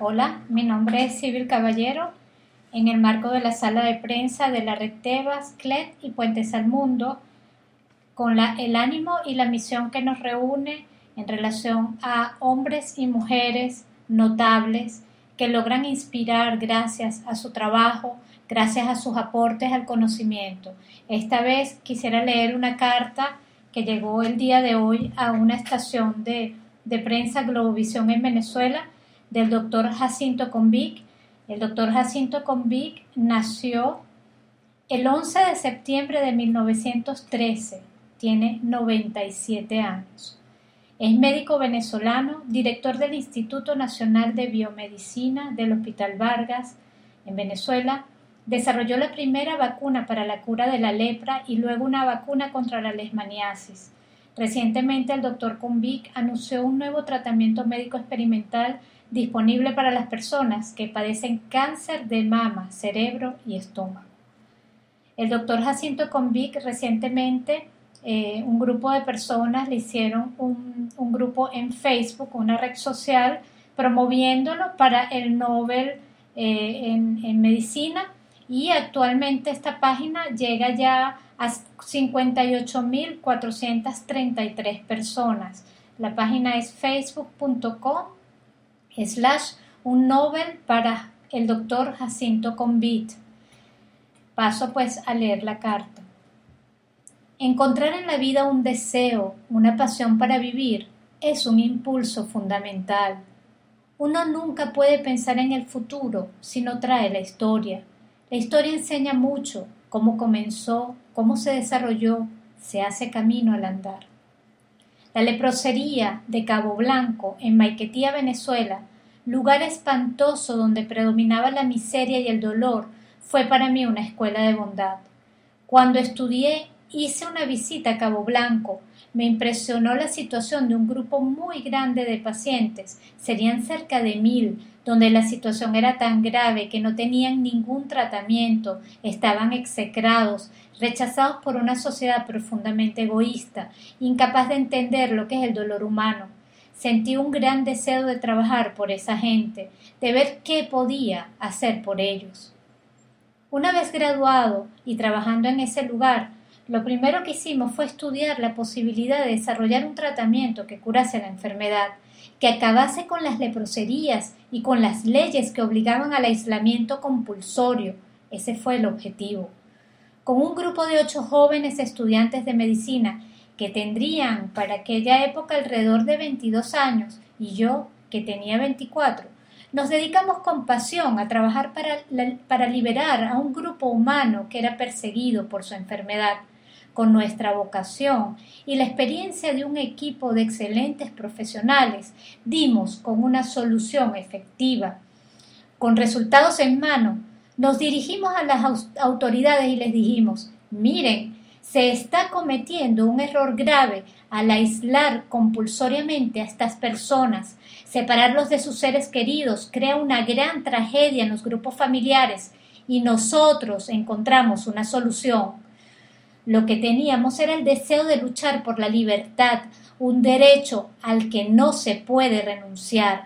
Hola, mi nombre es Sibyl Caballero. En el marco de la sala de prensa de la Red Tebas, CLET y Puentes al Mundo, con el ánimo y la misión que nos reúne en relación a hombres y mujeres notables que logran inspirar gracias a su trabajo, gracias a sus aportes al conocimiento. Esta vez quisiera leer una carta que llegó el día de hoy a una estación de prensa Globovisión en Venezuela del doctor Jacinto Convic. El doctor Jacinto Convic nació el 11 de septiembre de 1913, tiene 97 años. Es médico venezolano, director del Instituto Nacional de Biomedicina del Hospital Vargas en Venezuela. Desarrolló la primera vacuna para la cura de la lepra y luego una vacuna contra la leishmaniasis. Recientemente el doctor Convic anunció un nuevo tratamiento médico experimental disponible para las personas que padecen cáncer de mama, cerebro y estómago. El doctor Jacinto Convic recientemente un grupo de personas le hicieron un grupo en Facebook, una red social, promoviéndolo para el Nobel en Medicina, y actualmente esta página llega ya a 58.433 personas. La página es facebook.com/un Nobel para el doctor Jacinto Convic. Paso pues a leer la carta. Encontrar en la vida un deseo, una pasión para vivir, es un impulso fundamental. Uno nunca puede pensar en el futuro si no trae la historia. La historia enseña mucho, cómo comenzó, cómo se desarrolló, se hace camino al andar. La leprosería de Cabo Blanco, en Maiquetía, Venezuela, lugar espantoso donde predominaba la miseria y el dolor, fue para mí una escuela de bondad. Cuando estudié, hice una visita a Cabo Blanco. Me impresionó la situación de un grupo muy grande de pacientes, serían cerca de 1.000, donde la situación era tan grave que no tenían ningún tratamiento, estaban execrados, rechazados por una sociedad profundamente egoísta, incapaz de entender lo que es el dolor humano. Sentí un gran deseo de trabajar por esa gente, de ver qué podía hacer por ellos. Una vez graduado y trabajando en ese lugar, lo primero que hicimos fue estudiar la posibilidad de desarrollar un tratamiento que curase la enfermedad, que acabase con las leproserías y con las leyes que obligaban al aislamiento compulsorio. Ese fue el objetivo. Con un grupo de 8 jóvenes estudiantes de medicina que tendrían para aquella época alrededor de 22 años y yo, que tenía 24, nos dedicamos con pasión a trabajar para liberar a un grupo humano que era perseguido por su enfermedad. Con nuestra vocación y la experiencia de un equipo de excelentes profesionales, dimos con una solución efectiva. Con resultados en mano, nos dirigimos a las autoridades y les dijimos: miren, se está cometiendo un error grave al aislar compulsoriamente a estas personas. Separarlos de sus seres queridos crea una gran tragedia en los grupos familiares y nosotros encontramos una solución. Lo que teníamos era el deseo de luchar por la libertad, un derecho al que no se puede renunciar.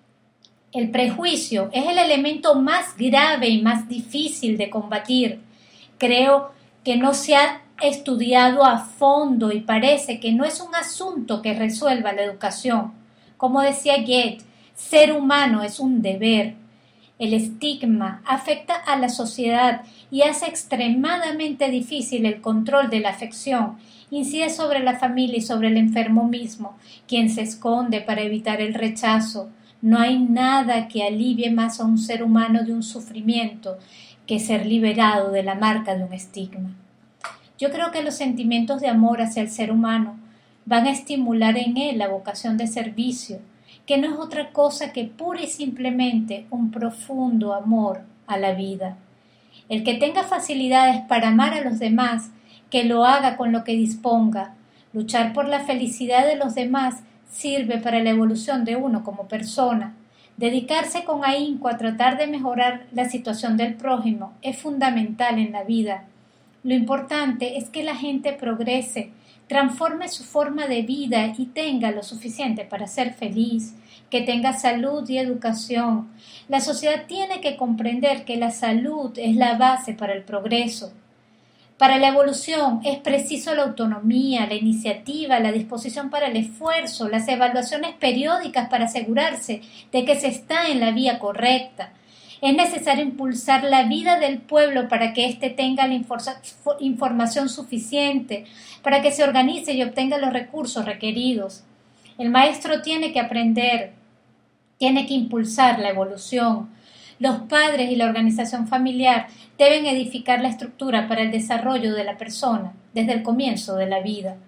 El prejuicio es el elemento más grave y más difícil de combatir. Creo que no se ha estudiado a fondo y parece que no es un asunto que resuelva la educación. Como decía Goethe, ser humano es un deber. El estigma afecta a la sociedad y hace extremadamente difícil el control de la afección. Incide sobre la familia y sobre el enfermo mismo, quien se esconde para evitar el rechazo. No hay nada que alivie más a un ser humano de un sufrimiento que ser liberado de la marca de un estigma. Yo creo que los sentimientos de amor hacia el ser humano van a estimular en él la vocación de servicio, que no es otra cosa que pura y simplemente un profundo amor a la vida. El que tenga facilidades para amar a los demás, que lo haga con lo que disponga. Luchar por la felicidad de los demás sirve para la evolución de uno como persona. Dedicarse con ahínco a tratar de mejorar la situación del prójimo es fundamental en la vida. Lo importante es que la gente progrese, transforme su forma de vida y tenga lo suficiente para ser feliz, que tenga salud y educación. La sociedad tiene que comprender que la salud es la base para el progreso. Para la evolución es preciso la autonomía, la iniciativa, la disposición para el esfuerzo, las evaluaciones periódicas para asegurarse de que se está en la vía correcta. Es necesario impulsar la vida del pueblo para que éste tenga la información suficiente, para que se organice y obtenga los recursos requeridos. El maestro tiene que aprender, tiene que impulsar la evolución. Los padres y la organización familiar deben edificar la estructura para el desarrollo de la persona desde el comienzo de la vida.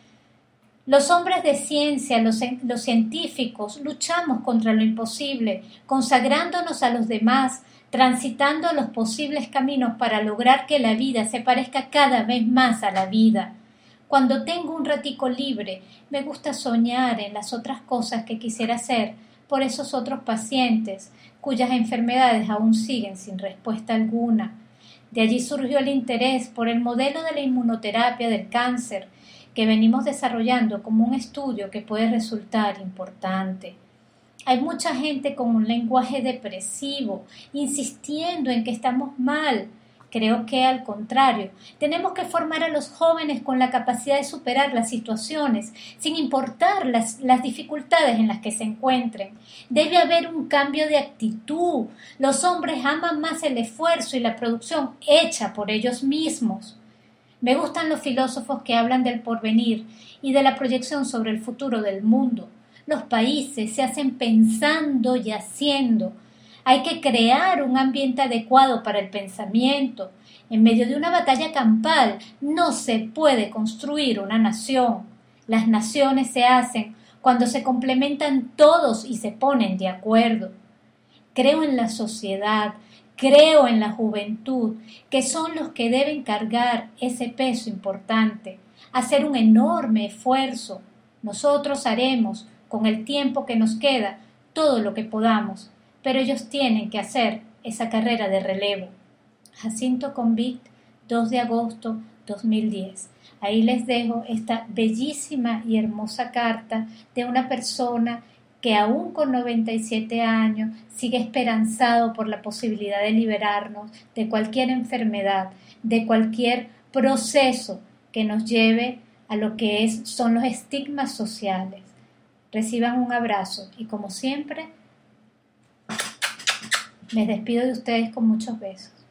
Los hombres de ciencia, los científicos, luchamos contra lo imposible, consagrándonos a los demás, transitando los posibles caminos para lograr que la vida se parezca cada vez más a la vida. Cuando tengo un ratico libre, me gusta soñar en las otras cosas que quisiera hacer por esos otros pacientes, cuyas enfermedades aún siguen sin respuesta alguna. De allí surgió el interés por el modelo de la inmunoterapia del cáncer, que venimos desarrollando como un estudio que puede resultar importante. Hay mucha gente con un lenguaje depresivo, insistiendo en que estamos mal. Creo que, al contrario, tenemos que formar a los jóvenes con la capacidad de superar las situaciones, sin importar las dificultades en las que se encuentren. Debe haber un cambio de actitud. Los hombres aman más el esfuerzo y la producción hecha por ellos mismos. Me gustan los filósofos que hablan del porvenir y de la proyección sobre el futuro del mundo. Los países se hacen pensando y haciendo. Hay que crear un ambiente adecuado para el pensamiento. En medio de una batalla campal no se puede construir una nación. Las naciones se hacen cuando se complementan todos y se ponen de acuerdo. Creo en la sociedad, creo en la juventud, que son los que deben cargar ese peso importante, hacer un enorme esfuerzo. Nosotros haremos, con el tiempo que nos queda, todo lo que podamos, pero ellos tienen que hacer esa carrera de relevo. Jacinto Convict, 2 de agosto 2010. Ahí les dejo esta bellísima y hermosa carta de una persona que aún con 97 años sigue esperanzado por la posibilidad de liberarnos de cualquier enfermedad, de cualquier proceso que nos lleve a lo que son los estigmas sociales. Reciban un abrazo y, como siempre, me despido de ustedes con muchos besos.